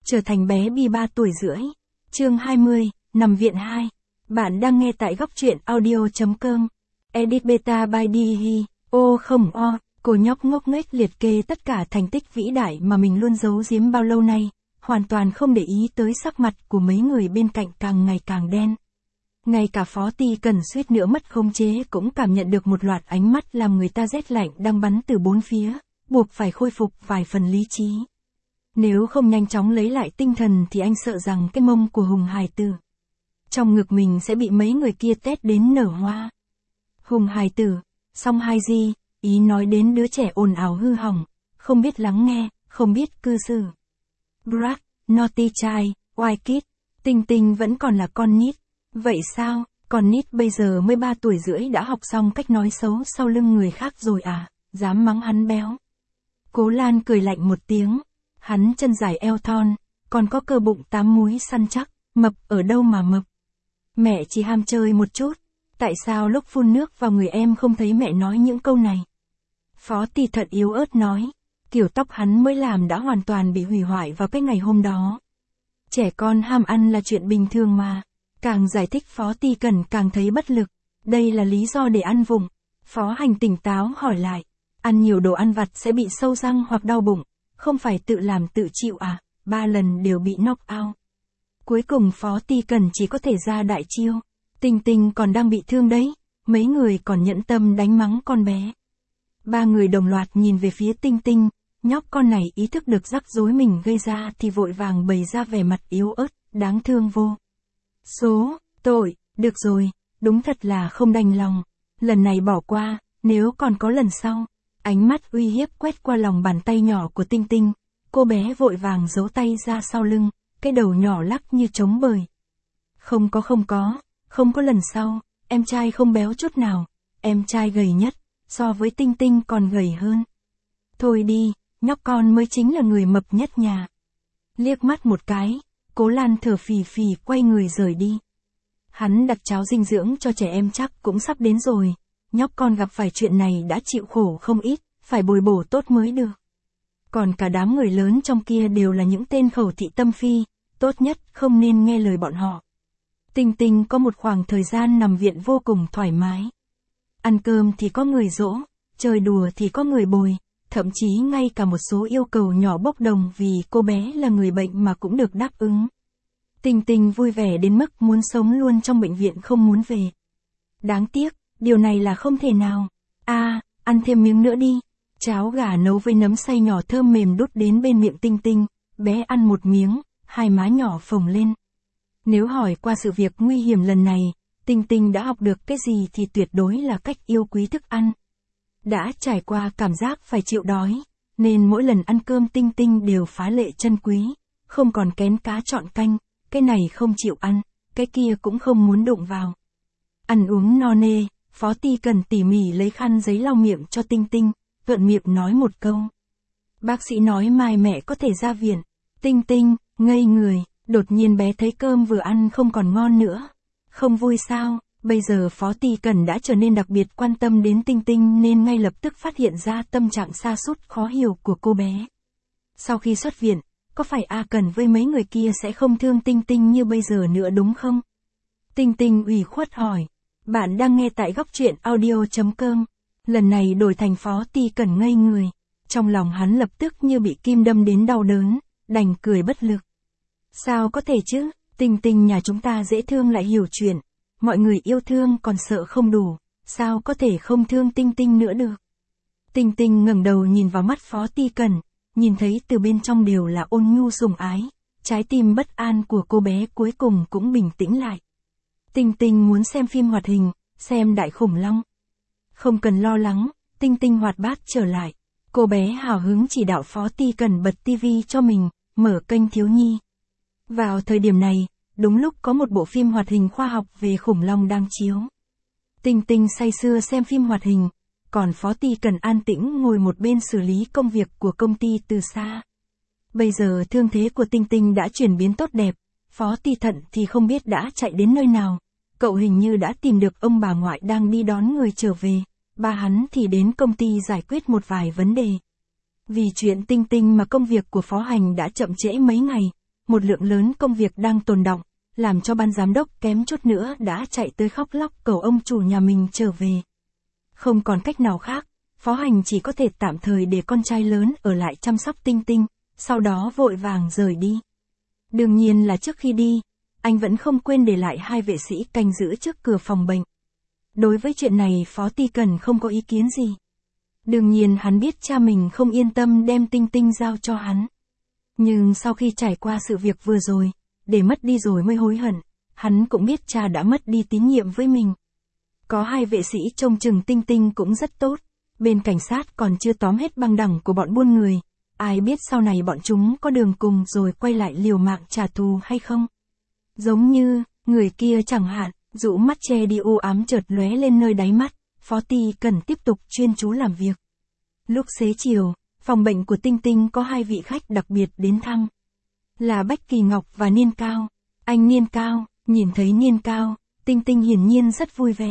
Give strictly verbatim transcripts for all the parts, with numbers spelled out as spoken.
Trở thành bé Bi ba tuổi rưỡi. Chương hai mươi, nằm viện hai. Bạn đang nghe tại góc truyện audio.com. Edit beta by Dihi. Ô không o, cô nhóc ngốc nghếch liệt kê tất cả thành tích vĩ đại mà mình luôn giấu giếm bao lâu nay, hoàn toàn không để ý tới sắc mặt của mấy người bên cạnh càng ngày càng đen. Ngay cả Phó Ti Cần suýt nữa mất khống chế cũng cảm nhận được một loạt ánh mắt làm người ta rét lạnh đang bắn từ bốn phía, buộc phải khôi phục vài phần lý trí. Nếu không nhanh chóng lấy lại tinh thần thì anh sợ rằng cái mông của Hùng Hải Tử trong ngực mình sẽ bị mấy người kia tét đến nở hoa. Hùng Hải Tử, song hai gì, ý nói đến đứa trẻ ồn ào hư hỏng, không biết lắng nghe, không biết cư xử. Brat, naughty child, white kid, Tinh Tinh vẫn còn là con nít. Vậy sao, con nít bây giờ mới ba tuổi rưỡi đã học xong cách nói xấu sau lưng người khác rồi à, dám mắng hắn béo. Cố Lan cười lạnh một tiếng, hắn chân dài eo thon, còn có cơ bụng tám múi săn chắc, mập ở đâu mà mập. Mẹ chỉ ham chơi một chút, tại sao lúc phun nước vào người em không thấy mẹ nói những câu này? Phó Ti Thận yếu ớt nói, kiểu tóc hắn mới làm đã hoàn toàn bị hủy hoại vào cái ngày hôm đó. Trẻ con ham ăn là chuyện bình thường mà. Càng giải thích Phó Ti Cần càng thấy bất lực, đây là lý do để ăn vụng. Phó Hành tỉnh táo hỏi lại, ăn nhiều đồ ăn vặt sẽ bị sâu răng hoặc đau bụng, không phải tự làm tự chịu à, ba lần đều bị knock out. Cuối cùng Phó Ti Cần chỉ có thể ra đại chiêu, Tinh Tinh còn đang bị thương đấy, mấy người còn nhẫn tâm đánh mắng con bé. Ba người đồng loạt nhìn về phía Tinh Tinh, nhóc con này ý thức được rắc rối mình gây ra thì vội vàng bày ra vẻ mặt yếu ớt, đáng thương vô số, tội, được rồi, đúng thật là không đành lòng, lần này bỏ qua, nếu còn có lần sau. Ánh mắt uy hiếp quét qua lòng bàn tay nhỏ của Tinh Tinh, cô bé vội vàng giấu tay ra sau lưng, cái đầu nhỏ lắc như trống bời. Không có không có, không có lần sau, em trai không béo chút nào, em trai gầy nhất, so với Tinh Tinh còn gầy hơn. Thôi đi, nhóc con mới chính là người mập nhất nhà. Liếc mắt một cái, Cố Lan thở phì phì quay người rời đi. Hắn đặt cháo dinh dưỡng cho trẻ em chắc cũng sắp đến rồi, nhóc con gặp phải chuyện này đã chịu khổ không ít, phải bồi bổ tốt mới được. Còn cả đám người lớn trong kia đều là những tên khẩu thị tâm phi, tốt nhất không nên nghe lời bọn họ. Tinh Tinh có một khoảng thời gian nằm viện vô cùng thoải mái. Ăn cơm thì có người dỗ, chơi đùa thì có người bồi, thậm chí ngay cả một số yêu cầu nhỏ bốc đồng vì cô bé là người bệnh mà cũng được đáp ứng. Tinh Tinh vui vẻ đến mức muốn sống luôn trong bệnh viện không muốn về. Đáng tiếc, điều này là không thể nào. À, ăn thêm miếng nữa đi. Cháo gà nấu với nấm xay nhỏ thơm mềm đút đến bên miệng Tinh Tinh, bé ăn một miếng, hai má nhỏ phồng lên. Nếu hỏi qua sự việc nguy hiểm lần này, Tinh Tinh đã học được cái gì thì tuyệt đối là cách yêu quý thức ăn. Đã trải qua cảm giác phải chịu đói, nên mỗi lần ăn cơm Tinh Tinh đều phá lệ trân quý, không còn kén cá chọn canh, cái này không chịu ăn, cái kia cũng không muốn đụng vào. Ăn uống no nê, Phó Ti Cần tỉ mỉ lấy khăn giấy lau miệng cho Tinh Tinh, gượng miệng nói một câu. Bác sĩ nói mai mẹ có thể ra viện. Tinh Tinh, ngây người, đột nhiên bé thấy cơm vừa ăn không còn ngon nữa. Không vui sao? Bây giờ Phó Ti Cần đã trở nên đặc biệt quan tâm đến Tinh Tinh nên ngay lập tức phát hiện ra tâm trạng sa sút khó hiểu của cô bé. Sau khi xuất viện, có phải A Cần với mấy người kia sẽ không thương Tinh Tinh như bây giờ nữa đúng không? Tinh Tinh ủy khuất hỏi. Bạn đang nghe tại góc truyện audio.com. Lần này đổi thành Phó Ti Cần ngây người. Trong lòng hắn lập tức như bị kim đâm đến đau đớn, đành cười bất lực. Sao có thể chứ, Tinh Tinh nhà chúng ta dễ thương lại hiểu chuyện. Mọi người yêu thương còn sợ không đủ, sao có thể không thương Tinh Tinh nữa được. Tinh Tinh ngẩng đầu nhìn vào mắt Phó Ti Cần, nhìn thấy từ bên trong đều là ôn nhu sủng ái, trái tim bất an của cô bé cuối cùng cũng bình tĩnh lại. Tinh Tinh muốn xem phim hoạt hình, xem Đại Khủng Long. Không cần lo lắng, Tinh Tinh hoạt bát trở lại. Cô bé hào hứng chỉ đạo Phó Ti Cần bật tivi cho mình, mở kênh thiếu nhi. Vào thời điểm này, đúng lúc có một bộ phim hoạt hình khoa học về khủng long đang chiếu. Tinh Tinh say sưa xem phim hoạt hình, còn Phó Ti Cần an tĩnh ngồi một bên xử lý công việc của công ty từ xa. Bây giờ thương thế của Tinh Tinh đã chuyển biến tốt đẹp, Phó Ti Thận thì không biết đã chạy đến nơi nào. Cậu hình như đã tìm được ông bà ngoại đang đi đón người trở về, ba hắn thì đến công ty giải quyết một vài vấn đề. Vì chuyện Tinh Tinh mà công việc của Phó Hành đã chậm trễ mấy ngày, một lượng lớn công việc đang tồn đọng, làm cho ban giám đốc kém chút nữa đã chạy tới khóc lóc cầu ông chủ nhà mình trở về. Không còn cách nào khác, Phó Hành chỉ có thể tạm thời để con trai lớn ở lại chăm sóc Tinh Tinh, sau đó vội vàng rời đi. Đương nhiên là trước khi đi, anh vẫn không quên để lại hai vệ sĩ canh giữ trước cửa phòng bệnh. Đối với chuyện này Phó Ti Cần không có ý kiến gì. Đương nhiên hắn biết cha mình không yên tâm đem Tinh Tinh giao cho hắn. Nhưng sau khi trải qua sự việc vừa rồi, để mất đi rồi mới hối hận, hắn cũng biết cha đã mất đi tín nhiệm với mình. Có hai vệ sĩ trông chừng Tinh Tinh cũng rất tốt, bên cảnh sát còn chưa tóm hết băng đẳng của bọn buôn người, ai biết sau này bọn chúng có đường cùng rồi quay lại liều mạng trả thù hay không. Giống như, người kia chẳng hạn, rũ mắt che đi u ám chợt lóe lên nơi đáy mắt, Phó Ti Cần tiếp tục chuyên chú làm việc. Lúc xế chiều, phòng bệnh của Tinh Tinh có hai vị khách đặc biệt đến thăm. Là Bách Kỳ Ngọc và Niên Cao. Anh Niên Cao, nhìn thấy Niên Cao, Tinh Tinh hiển nhiên rất vui vẻ.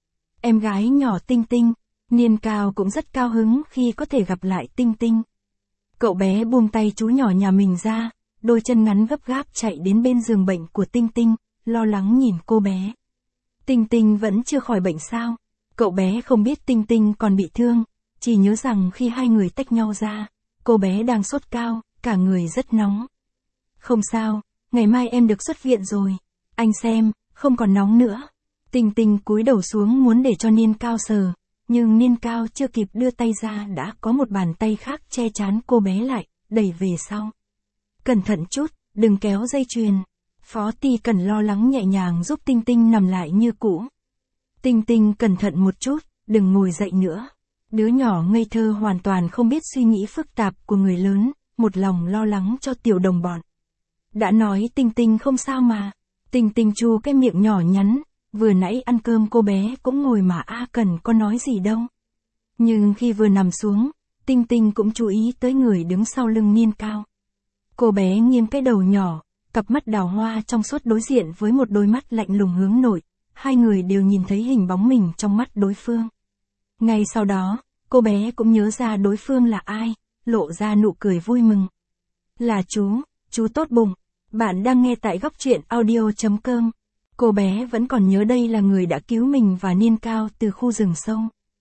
Em gái nhỏ Tinh Tinh, Niên Cao cũng rất cao hứng khi có thể gặp lại Tinh Tinh. Cậu bé buông tay chú nhỏ nhà mình ra, đôi chân ngắn gấp gáp chạy đến bên giường bệnh của Tinh Tinh, lo lắng nhìn cô bé. Tinh Tinh vẫn chưa khỏi bệnh sao? Cậu bé không biết Tinh Tinh còn bị thương, chỉ nhớ rằng khi hai người tách nhau ra, cô bé đang sốt cao, cả người rất nóng. Không sao, ngày mai em được xuất viện rồi. Anh xem, không còn nóng nữa. Tinh Tinh cúi đầu xuống muốn để cho Niên Cao sờ, nhưng Niên Cao chưa kịp đưa tay ra đã có một bàn tay khác che chắn cô bé lại, đẩy về sau. Cẩn thận chút, đừng kéo dây chuyền. Phó Ti Cần lo lắng nhẹ nhàng giúp Tinh Tinh nằm lại như cũ. Tinh Tinh cẩn thận một chút, đừng ngồi dậy nữa. Đứa nhỏ ngây thơ hoàn toàn không biết suy nghĩ phức tạp của người lớn, một lòng lo lắng cho tiểu đồng bọn. Đã nói Tinh Tinh không sao mà. Tinh Tinh chu cái miệng nhỏ nhắn, vừa nãy ăn cơm cô bé cũng ngồi mà A Cần có nói gì đâu. Nhưng khi vừa nằm xuống, Tinh Tinh cũng chú ý tới người đứng sau lưng Niên Cao. Cô bé nghiêng cái đầu nhỏ, cặp mắt đào hoa trong suốt đối diện với một đôi mắt lạnh lùng hướng nội, hai người đều nhìn thấy hình bóng mình trong mắt đối phương. Ngay sau đó, cô bé cũng nhớ ra đối phương là ai, lộ ra nụ cười vui mừng. Là chú, chú tốt bụng. Bạn đang nghe tại góc truyện audio chấm com. Cô bé vẫn còn nhớ đây là người đã cứu mình và Niên Cao từ khu rừng sâu.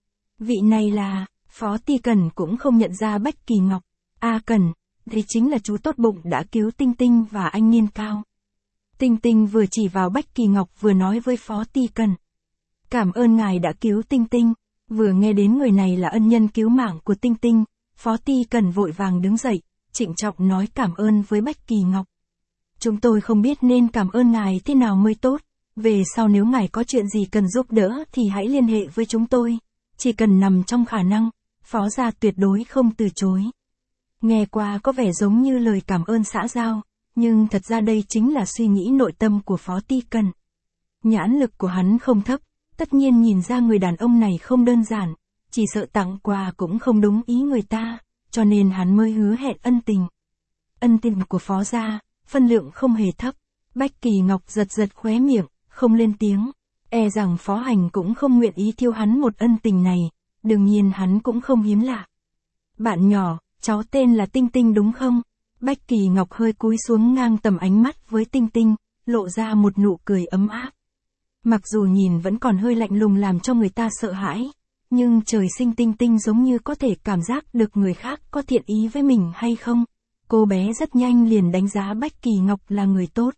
Vị này là, Phó Ti Cần cũng không nhận ra Bách Kỳ Ngọc. A Cần, thì chính là chú tốt bụng đã cứu Tinh Tinh và anh Niên Cao. Tinh Tinh vừa chỉ vào Bách Kỳ Ngọc vừa nói với Phó Ti Cần. Cảm ơn ngài đã cứu Tinh Tinh. Vừa nghe đến người này là ân nhân cứu mạng của Tinh Tinh, Phó Ti Cần vội vàng đứng dậy, trịnh trọng nói cảm ơn với Bách Kỳ Ngọc. Chúng tôi không biết nên cảm ơn ngài thế nào mới tốt, về sau nếu ngài có chuyện gì cần giúp đỡ thì hãy liên hệ với chúng tôi, chỉ cần nằm trong khả năng, Phó gia tuyệt đối không từ chối. Nghe qua có vẻ giống như lời cảm ơn xã giao, nhưng thật ra đây chính là suy nghĩ nội tâm của Phó Ti Cần. Nhãn lực của hắn không thấp, tất nhiên nhìn ra người đàn ông này không đơn giản, chỉ sợ tặng quà cũng không đúng ý người ta, cho nên hắn mới hứa hẹn ân tình. Ân tình của Phó gia, phân lượng không hề thấp. Bách Kỳ Ngọc giật giật khóe miệng, không lên tiếng. E rằng Phó Hành cũng không nguyện ý thiêu hắn một ân tình này, đương nhiên hắn cũng không hiếm lạ. Bạn nhỏ, cháu tên là Tinh Tinh đúng không? Bách Kỳ Ngọc hơi cúi xuống ngang tầm ánh mắt với Tinh Tinh, lộ ra một nụ cười ấm áp. Mặc dù nhìn vẫn còn hơi lạnh lùng làm cho người ta sợ hãi, nhưng trời sinh Tinh Tinh giống như có thể cảm giác được người khác có thiện ý với mình hay không. Cô bé rất nhanh liền đánh giá Bách Kỳ Ngọc là người tốt.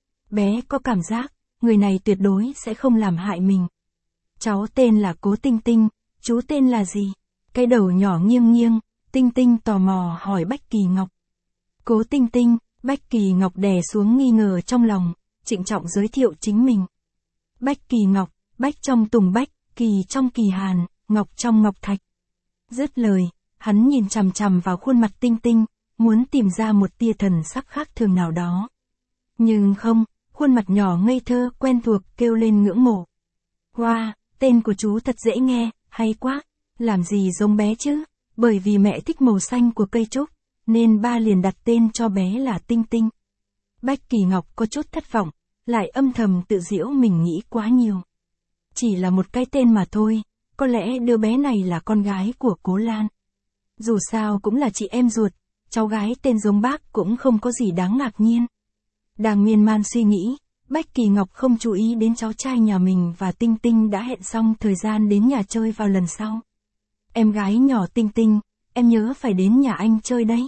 Bé có cảm giác, người này tuyệt đối sẽ không làm hại mình. Cháu tên là Cố Tinh Tinh, chú tên là gì? Cái đầu nhỏ nghiêng nghiêng, Tinh Tinh tò mò hỏi Bách Kỳ Ngọc. Cố Tinh Tinh, Bách Kỳ Ngọc đè xuống nghi ngờ trong lòng, trịnh trọng giới thiệu chính mình. Bách Kỳ Ngọc, Bách trong Tùng Bách, Kỳ trong Kỳ Hàn, Ngọc trong Ngọc Thạch. Dứt lời, hắn nhìn chằm chằm vào khuôn mặt Tinh Tinh, muốn tìm ra một tia thần sắc khác thường nào đó. Nhưng không, khuôn mặt nhỏ ngây thơ quen thuộc kêu lên ngưỡng mộ. Wow, tên của chú thật dễ nghe, hay quá, làm gì giống bé chứ, bởi vì mẹ thích màu xanh của cây trúc, nên ba liền đặt tên cho bé là Tinh Tinh. Bách Kỳ Ngọc có chút thất vọng, lại âm thầm tự giễu mình nghĩ quá nhiều. Chỉ là một cái tên mà thôi, có lẽ đứa bé này là con gái của Cố Lan. Dù sao cũng là chị em ruột, cháu gái tên giống bác cũng không có gì đáng ngạc nhiên. Đang miên man suy nghĩ, Bách Kỳ Ngọc không chú ý đến cháu trai nhà mình và Tinh Tinh đã hẹn xong thời gian đến nhà chơi vào lần sau. Em gái nhỏ Tinh Tinh, em nhớ phải đến nhà anh chơi đấy.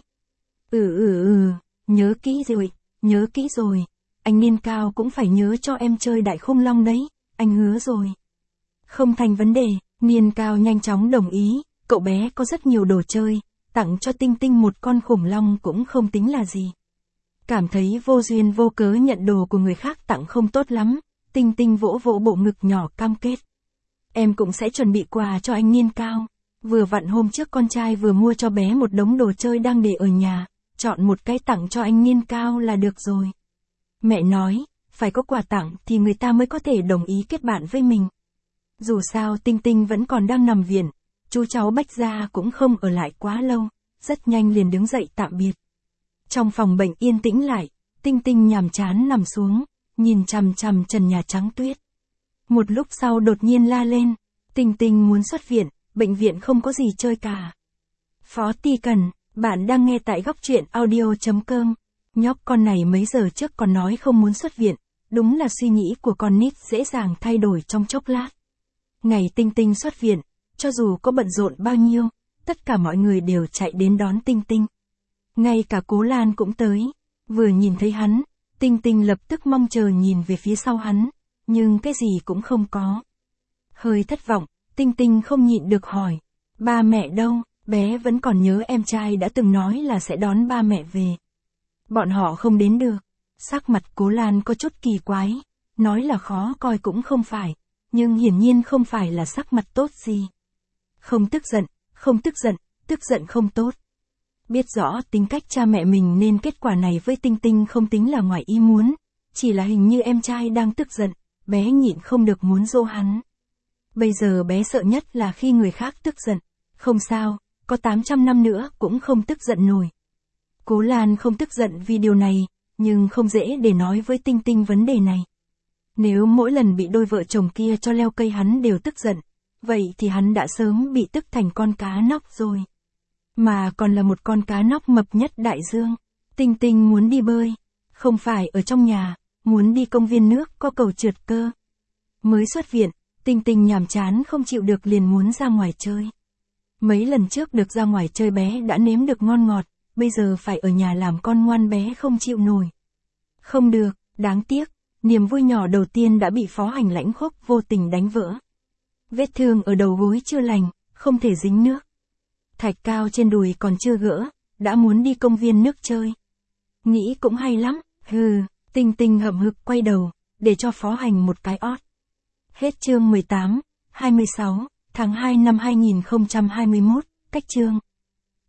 Ừ ừ ừ, nhớ kỹ rồi, nhớ kỹ rồi. Anh Niên Cao cũng phải nhớ cho em chơi đại khủng long đấy, anh hứa rồi. Không thành vấn đề, Niên Cao nhanh chóng đồng ý, cậu bé có rất nhiều đồ chơi, tặng cho Tinh Tinh một con khủng long cũng không tính là gì. Cảm thấy vô duyên vô cớ nhận đồ của người khác tặng không tốt lắm, Tinh Tinh vỗ vỗ bộ ngực nhỏ cam kết. Em cũng sẽ chuẩn bị quà cho anh Niên Cao. Vừa vặn hôm trước con trai vừa mua cho bé một đống đồ chơi đang để ở nhà, chọn một cái tặng cho anh Niên Cao là được rồi. Mẹ nói, phải có quà tặng thì người ta mới có thể đồng ý kết bạn với mình. Dù sao Tinh Tinh vẫn còn đang nằm viện, chú cháu Bách gia cũng không ở lại quá lâu, rất nhanh liền đứng dậy tạm biệt. Trong phòng bệnh yên tĩnh lại, Tinh Tinh nhàm chán nằm xuống, nhìn chằm chằm trần nhà trắng tuyết. Một lúc sau đột nhiên la lên, Tinh Tinh muốn xuất viện, bệnh viện không có gì chơi cả. Phó Ti Cần, bạn đang nghe tại góc truyện audio chấm com. Nhóc con này mấy giờ trước còn nói không muốn xuất viện, đúng là suy nghĩ của con nít dễ dàng thay đổi trong chốc lát. Ngày Tinh Tinh xuất viện, cho dù có bận rộn bao nhiêu, tất cả mọi người đều chạy đến đón Tinh Tinh. Ngay cả Cố Lan cũng tới, vừa nhìn thấy hắn, Tinh Tinh lập tức mong chờ nhìn về phía sau hắn, nhưng cái gì cũng không có. Hơi thất vọng, Tinh Tinh không nhịn được hỏi, ba mẹ đâu, bé vẫn còn nhớ em trai đã từng nói là sẽ đón ba mẹ về. Bọn họ không đến được, sắc mặt Cố Lan có chút kỳ quái, nói là khó coi cũng không phải, nhưng hiển nhiên không phải là sắc mặt tốt gì. Không tức giận, không tức giận, tức giận không tốt. Biết rõ tính cách cha mẹ mình nên kết quả này với Tinh Tinh không tính là ngoài ý muốn, chỉ là hình như em trai đang tức giận, bé nhịn không được muốn dỗ hắn. Bây giờ bé sợ nhất là khi người khác tức giận, không sao, có tám trăm năm nữa cũng không tức giận nổi. Cố Lan không tức giận vì điều này, nhưng không dễ để nói với Tinh Tinh vấn đề này. Nếu mỗi lần bị đôi vợ chồng kia cho leo cây hắn đều tức giận, vậy thì hắn đã sớm bị tức thành con cá nóc rồi. Mà còn là một con cá nóc mập nhất đại dương. Tinh Tinh muốn đi bơi, không phải ở trong nhà, muốn đi công viên nước có cầu trượt cơ. Mới xuất viện, Tinh Tinh nhàm chán không chịu được liền muốn ra ngoài chơi. Mấy lần trước được ra ngoài chơi bé đã nếm được ngon ngọt, bây giờ phải ở nhà làm con ngoan bé không chịu nổi. Không được, đáng tiếc, niềm vui nhỏ đầu tiên đã bị Phó Hành Lãnh Khốc vô tình đánh vỡ. Vết thương ở đầu gối chưa lành, không thể dính nước. Thạch cao trên đùi còn chưa gỡ, đã muốn đi công viên nước chơi. Nghĩ cũng hay lắm, hừ, Tinh Tinh hậm hực quay đầu, để cho Phó Hành một cái ót. Hết chương mười tám, hai mươi sáu, tháng hai năm hai nghìn không trăm hai mươi mốt, cách chương.